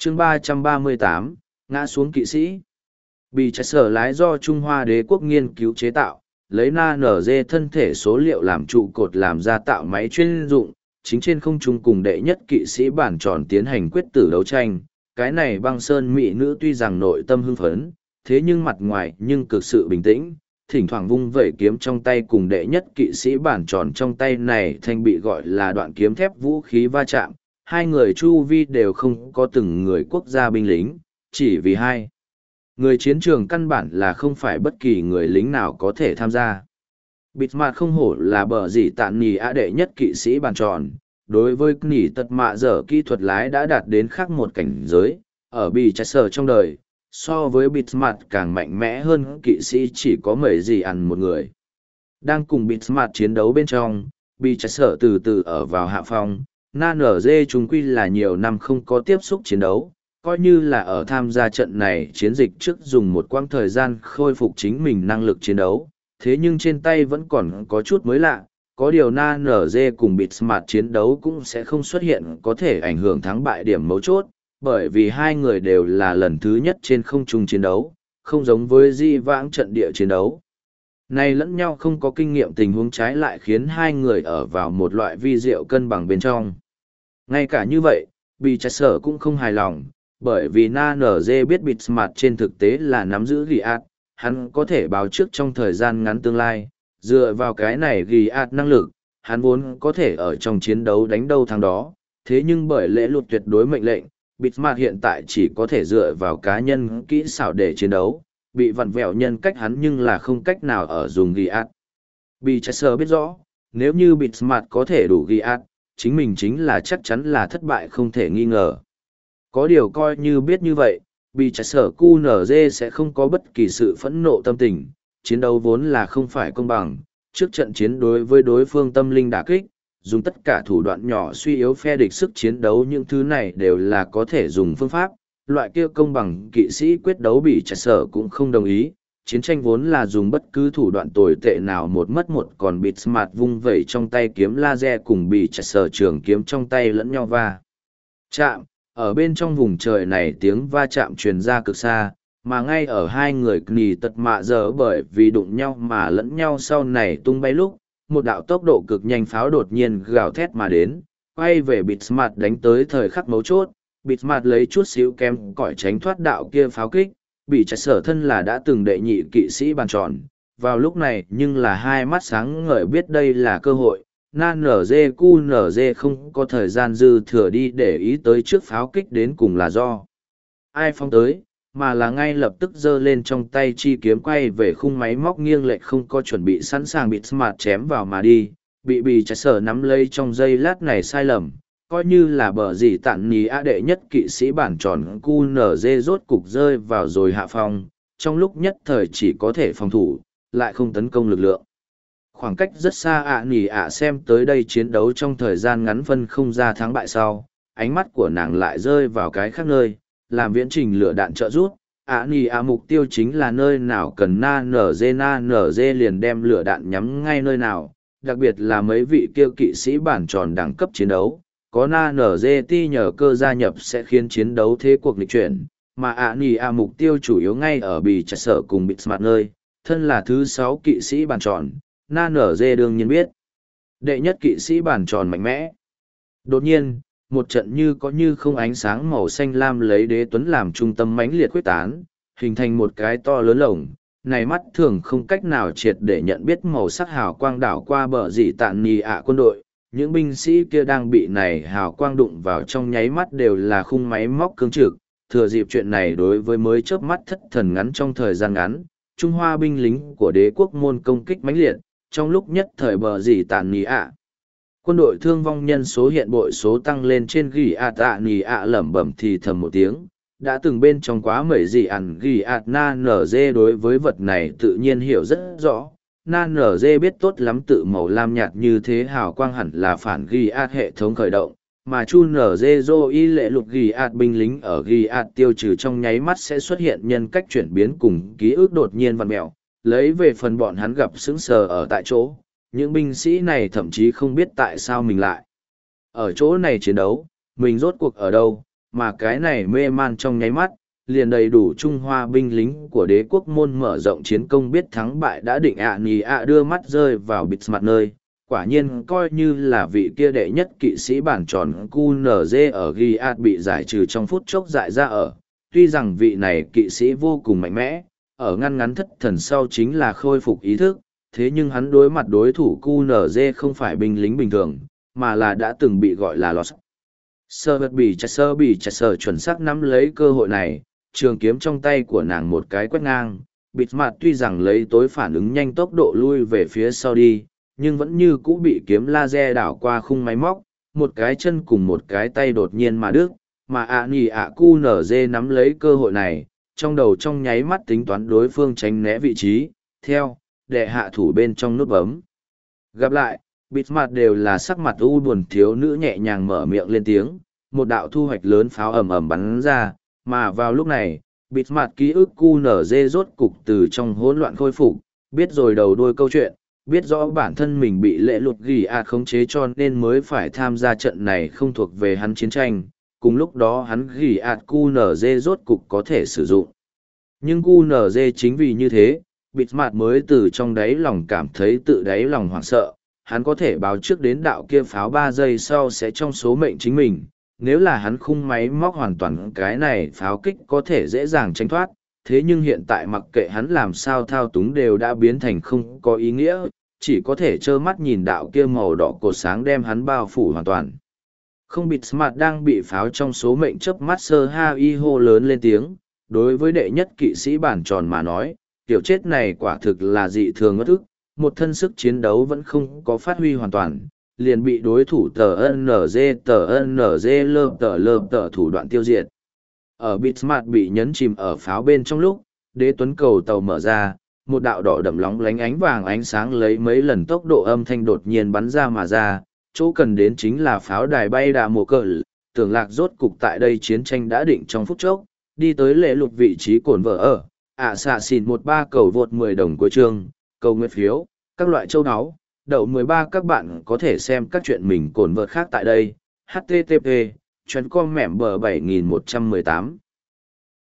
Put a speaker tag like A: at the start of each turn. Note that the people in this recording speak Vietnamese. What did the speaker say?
A: chương 338, ngã xuống kỵ sĩ. Bị trái sở lái do Trung Hoa đế quốc nghiên cứu chế tạo, lấy NaNZ thân thể số liệu làm trụ cột làm ra tạo máy chuyên dụng, chính trên không trung cùng đệ nhất kỵ sĩ bản tròn tiến hành quyết tử đấu tranh. Cái này băng sơn mỹ nữ tuy rằng nội tâm hưng phấn, thế nhưng mặt ngoài nhưng cực sự bình tĩnh, thỉnh thoảng vung vẩy kiếm trong tay cùng đệ nhất kỵ sĩ bản tròn trong tay này thành bị gọi là đoạn kiếm thép vũ khí va chạm. Hai người chu vi đều không có từng người quốc gia binh lính, chỉ vì hai người chiến trường căn bản là không phải bất kỳ người lính nào có thể tham gia. Bịt mặt không hổ là bờ gì tạn nì ạ đệ nhất kỵ sĩ bàn tròn, đối với nỉ tật mạ dở kỹ thuật lái đã đạt đến khác một cảnh giới, ở bị trái sở trong đời, so với bịt mặt càng mạnh mẽ hơn kỵ sĩ chỉ có mấy gì ăn một người. Đang cùng bịt mặt chiến đấu bên trong, bị trái sở từ từ ở vào hạ phong, NaNZ chúng quy là nhiều năm không có tiếp xúc chiến đấu, coi như là ở tham gia trận này chiến dịch trước dùng một quãng thời gian khôi phục chính mình năng lực chiến đấu, thế nhưng trên tay vẫn còn có chút mới lạ, có điều NaNZ cùng Bitsmart chiến đấu cũng sẽ không xuất hiện có thể ảnh hưởng thắng bại điểm mấu chốt, bởi vì hai người đều là lần thứ nhất trên không trung chiến đấu, không giống với di vãng trận địa chiến đấu. Này lẫn nhau không có kinh nghiệm tình huống trái lại khiến hai người ở vào một loại vi diệu cân bằng bên trong. Ngay cả như vậy, bị trái sở cũng không hài lòng, bởi vì NaNZ biết Bitsmart trên thực tế là nắm giữ Giat, hắn có thể báo trước trong thời gian ngắn tương lai, dựa vào cái này Giat năng lực, hắn vốn có thể ở trong chiến đấu đánh đâu thắng đó, thế nhưng bởi lễ luật tuyệt đối mệnh lệnh, Bitsmart hiện tại chỉ có thể dựa vào cá nhân kỹ xảo để chiến đấu, bị vặn vẹo nhân cách hắn nhưng là không cách nào ở dùng Giat. Bị trái sở biết rõ, nếu như Bitsmart có thể đủ Giat, chính mình chính là chắc chắn là thất bại không thể nghi ngờ. Có điều coi như biết như vậy, bị trái sở QNZ sẽ không có bất kỳ sự phẫn nộ tâm tình, chiến đấu vốn là không phải công bằng, trước trận chiến đối với đối phương tâm linh đả kích, dùng tất cả thủ đoạn nhỏ suy yếu phe địch sức chiến đấu, những thứ này đều là có thể dùng phương pháp, loại kia công bằng kỵ sĩ quyết đấu bị trái sở cũng không đồng ý, chiến tranh vốn là dùng bất cứ thủ đoạn tồi tệ nào một mất một, còn Bitsmart vung vẩy trong tay kiếm laser cùng bị trái sở trường kiếm trong tay lẫn nhau va chạm. Ở bên trong vùng trời này tiếng va chạm truyền ra cực xa, mà ngay ở hai người nì tật mạ dở bởi vì đụng nhau mà lẫn nhau sau này tung bay lúc, một đạo tốc độ cực nhanh pháo đột nhiên gào thét mà đến, quay về Bitsmart đánh tới thời khắc mấu chốt, Bitsmart lấy chút xíu kém cỏi tránh thoát đạo kia pháo kích, bị trái sở thân là đã từng đệ nhị kỵ sĩ bàn tròn, vào lúc này nhưng là hai mắt sáng ngời biết đây là cơ hội. NaNZ QNZ không có thời gian dư thừa đi để ý tới trước pháo kích đến cùng là do ai phóng tới, mà là ngay lập tức giơ lên trong tay chi kiếm quay về khung máy móc nghiêng lệch không có chuẩn bị sẵn sàng bị Smart chém vào mà đi, bị trái sở nắm lấy trong giây lát này sai lầm, coi như là bờ gì tạn ní á đệ nhất kỵ sĩ bản tròn QNZ rốt cục rơi vào rồi hạ phong, trong lúc nhất thời chỉ có thể phòng thủ, lại không tấn công lực lượng. Khoảng cách rất xa nỉ ạ xem tới đây chiến đấu trong thời gian ngắn phân không ra thắng bại sau, ánh mắt của nàng lại rơi vào cái khác nơi, làm viễn trình lửa đạn trợ rút. Nỉ ạ mục tiêu chính là nơi nào cần NaNZ liền đem lửa đạn nhắm ngay nơi nào, đặc biệt là mấy vị kia kỵ sĩ bản tròn đẳng cấp chiến đấu, có NaNZ ti nhờ cơ gia nhập sẽ khiến chiến đấu thế cuộc nghịch chuyển, mà nỉ ạ mục tiêu chủ yếu ngay ở bị trái sở cùng Bitsmart nơi, thân là thứ 6 kỵ sĩ bản tròn. NaNZ đương nhiên biết. Đệ nhất kỵ sĩ bản tròn mạnh mẽ. Đột nhiên, một trận như có như không ánh sáng màu xanh lam lấy đế tuấn làm trung tâm mãnh liệt quyết tán, hình thành một cái to lớn lồng. Này mắt thường không cách nào triệt để nhận biết màu sắc hào quang đảo qua bờ dị tạn nì ạ quân đội. Những binh sĩ kia đang bị này hào quang đụng vào trong nháy mắt đều là khung máy móc cứng trực. Thừa dịp chuyện này đối với mới chớp mắt thất thần ngắn trong thời gian ngắn, Trung Hoa binh lính của đế quốc môn công kích mãnh liệt, trong lúc nhất thời bờ gì tàn nì ạ. Quân đội thương vong nhân số hiện bội số tăng lên trên ghi ạt nì ạ lẩm bẩm thì thầm một tiếng, đã từng bên trong quá mẩy gì ẩn ghi ạt NaNZ đối với vật này tự nhiên hiểu rất rõ. NaNZ biết tốt lắm tự màu lam nhạt như thế hào quang hẳn là phản ghi ạt hệ thống khởi động, mà chu NZ do y lệ lục ghi ạt binh lính ở ghi ạt tiêu trừ trong nháy mắt sẽ xuất hiện nhân cách chuyển biến cùng ký ức đột nhiên vặn mẹo. Lấy về phần bọn hắn gặp sững sờ ở tại chỗ, những binh sĩ này thậm chí không biết tại sao mình lại ở chỗ này chiến đấu, mình rốt cuộc ở đâu, mà cái này mê man trong nháy mắt, liền đầy đủ Trung Hoa binh lính của đế quốc môn mở rộng chiến công biết thắng bại đã định nhì đưa mắt rơi vào bịt mặt nơi. Quả nhiên coi như là vị kia đệ nhất kỵ sĩ bản tròn QNZ ở Gilead bị giải trừ trong phút chốc dại ra ở. Tuy rằng vị này kỵ sĩ vô cùng mạnh mẽ, ở ngăn ngắn thất thần sau chính là khôi phục ý thức, thế nhưng hắn đối mặt đối thủ QNZ không phải binh lính bình thường, mà là đã từng bị gọi là Lost. Sơ bị chặt sơ chuẩn xác nắm lấy cơ hội này, trường kiếm trong tay của nàng một cái quét ngang, bịt mặt tuy rằng lấy tối phản ứng nhanh tốc độ lui về phía sau đi, nhưng vẫn như cũ bị kiếm laser đảo qua khung máy móc, một cái chân cùng một cái tay đột nhiên mà đứt, mà QNZ nắm lấy cơ hội này, trong đầu trong nháy mắt tính toán đối phương tránh né vị trí, theo, đệ hạ thủ bên trong nút bấm. Gặp lại, bịt mặt đều là sắc mặt u buồn thiếu nữ nhẹ nhàng mở miệng lên tiếng, một đạo thu hoạch lớn pháo ầm ầm bắn ra, mà vào lúc này, bịt mặt ký ức QNZ rốt cục từ trong hỗn loạn khôi phục, biết rồi đầu đuôi câu chuyện, biết rõ bản thân mình bị lệ luật Gilead khống chế cho nên mới phải tham gia trận này không thuộc về hắn chiến tranh, cùng lúc đó hắn Gilead QNZ rốt cục có thể sử dụng. Nhưng QNZ chính vì như thế, bịt mặt mới từ trong đáy lòng cảm thấy tự đáy lòng hoảng sợ, hắn có thể báo trước đến đạo kia pháo 3 giây sau sẽ trong số mệnh chính mình. Nếu là hắn khung máy móc hoàn toàn cái này pháo kích có thể dễ dàng tránh thoát, thế nhưng hiện tại mặc kệ hắn làm sao thao túng đều đã biến thành không có ý nghĩa, chỉ có thể trơ mắt nhìn đạo kia màu đỏ cột sáng đem hắn bao phủ hoàn toàn. Không bịt mặt đang bị pháo trong số mệnh chớp mắt sơ ha y hô lớn lên tiếng, đối với đệ nhất kỵ sĩ bản tròn mà nói, kiểu chết này quả thực là dị thường ngất ức, một thân sức chiến đấu vẫn không có phát huy hoàn toàn, liền bị đối thủ tờ thủ đoạn tiêu diệt. Ở Bismarck bị nhấn chìm ở pháo bên trong lúc, đế tuấn cầu tàu mở ra, một đạo đỏ đậm lóng lánh ánh vàng ánh sáng lấy mấy lần tốc độ âm thanh đột nhiên bắn ra mà ra, chỗ cần đến chính là pháo đài bay đà mùa cờ, tưởng lạc rốt cục tại đây chiến tranh đã định trong phút chốc, đi tới lễ lục vị trí cồn vợ ở, xạ xỉn 13 cầu vượt 10 đồng của chương, cầu nguyện phiếu, các loại châu áo. Đậu 13 các bạn có thể xem các chuyện mình cồn vợt khác tại đây. http://com mẻm bờ 7118